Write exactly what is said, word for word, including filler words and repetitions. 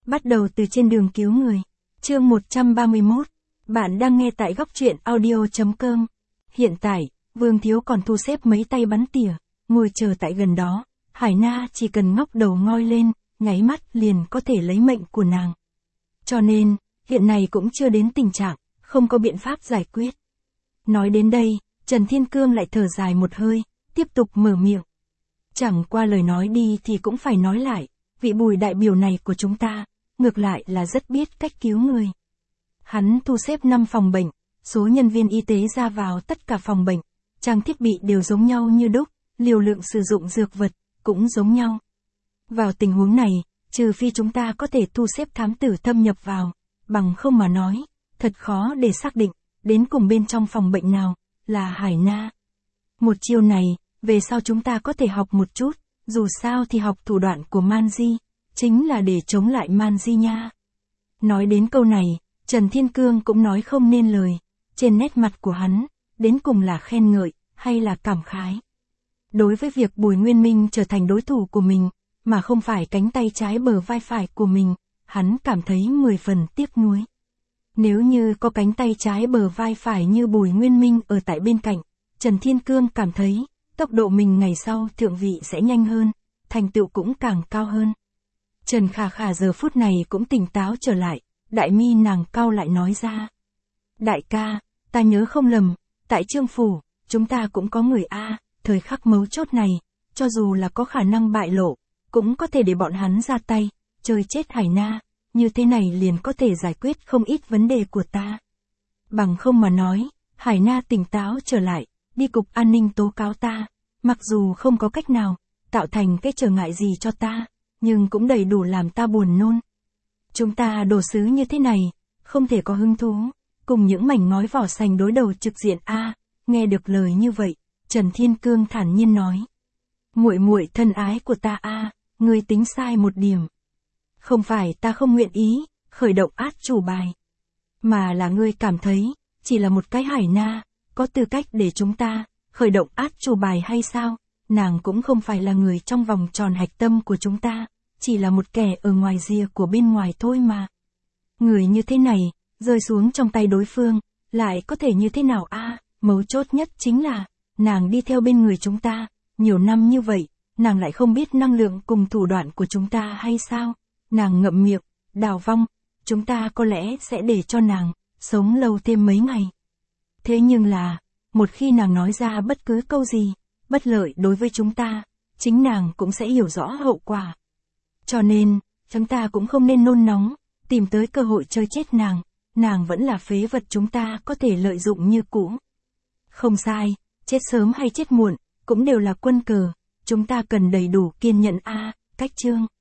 Bắt đầu từ trên đường cứu người. Chương một trăm ba mươi mốt. Bạn đang nghe tại góc truyện audio chấm com. Hiện tại, Vương Thiếu còn thu xếp mấy tay bắn tỉa, ngồi chờ tại gần đó. Hải Na chỉ cần ngóc đầu ngoi lên, nháy mắt liền có thể lấy mệnh của nàng. Cho nên, hiện này cũng chưa đến tình trạng, không có biện pháp giải quyết. Nói đến đây, Trần Thiên Cương lại thở dài một hơi, tiếp tục mở miệng. Chẳng qua lời nói đi thì cũng phải nói lại, vị Bùi đại biểu này của chúng ta, ngược lại là rất biết cách cứu người. Hắn thu xếp năm phòng bệnh, số nhân viên y tế ra vào tất cả phòng bệnh, trang thiết bị đều giống nhau như đúc, liều lượng sử dụng dược vật, cũng giống nhau. Vào tình huống này, trừ phi chúng ta có thể thu xếp thám tử thâm nhập vào, bằng không mà nói, thật khó để xác định, đến cùng bên trong phòng bệnh nào, là Hải Na. Một chiêu này, về sau chúng ta có thể học một chút, dù sao thì học thủ đoạn của Man Di, chính là để chống lại Man Di nha. Nói đến câu này, Trần Thiên Cương cũng nói không nên lời, trên nét mặt của hắn, đến cùng là khen ngợi, hay là cảm khái. Đối với việc Bùi Nguyên Minh trở thành đối thủ của mình, mà không phải cánh tay trái bờ vai phải của mình, hắn cảm thấy mười phần tiếc nuối. Nếu như có cánh tay trái bờ vai phải như Bùi Nguyên Minh ở tại bên cạnh, Trần Thiên Cương cảm thấy, tốc độ mình ngày sau thượng vị sẽ nhanh hơn, thành tựu cũng càng cao hơn. Trần Khả Khả giờ phút này cũng tỉnh táo trở lại, đại mi nàng cau lại nói ra. Đại ca, ta nhớ không lầm, tại Trương Phủ, chúng ta cũng có người A, thời khắc mấu chốt này, cho dù là có khả năng bại lộ, cũng có thể để bọn hắn ra tay, chơi chết Hải Na, như thế này liền có thể giải quyết không ít vấn đề của ta. Bằng không mà nói, Hải Na tỉnh táo trở lại, đi cục an ninh tố cáo ta, mặc dù không có cách nào, tạo thành cái trở ngại gì cho ta, nhưng cũng đầy đủ làm ta buồn nôn. Chúng ta đồ sứ như thế này, không thể có hứng thú, cùng những mảnh ngói vỏ sành đối đầu trực diện a. Nghe được lời như vậy, Trần Thiên Cương thản nhiên nói. Muội muội thân ái của ta a, ngươi tính sai một điểm. Không phải ta không nguyện ý, khởi động át chủ bài. Mà là ngươi cảm thấy, chỉ là một cái Hải Na, có tư cách để chúng ta, khởi động át chủ bài hay sao? Nàng cũng không phải là người trong vòng tròn hạch tâm của chúng ta, chỉ là một kẻ ở ngoài rìa của bên ngoài thôi mà. Người như thế này, rơi xuống trong tay đối phương, lại có thể như thế nào a? Mấu chốt nhất chính là, nàng đi theo bên người chúng ta, nhiều năm như vậy, nàng lại không biết năng lượng cùng thủ đoạn của chúng ta hay sao? Nàng ngậm miệng, Đào Vong, chúng ta có lẽ sẽ để cho nàng, sống lâu thêm mấy ngày. Thế nhưng là, một khi nàng nói ra bất cứ câu gì, bất lợi đối với chúng ta, chính nàng cũng sẽ hiểu rõ hậu quả. Cho nên, chúng ta cũng không nên nôn nóng, tìm tới cơ hội chơi chết nàng, nàng vẫn là phế vật chúng ta có thể lợi dụng như cũ. Không sai, chết sớm hay chết muộn, cũng đều là quân cờ, chúng ta cần đầy đủ kiên nhẫn a. Cách chương.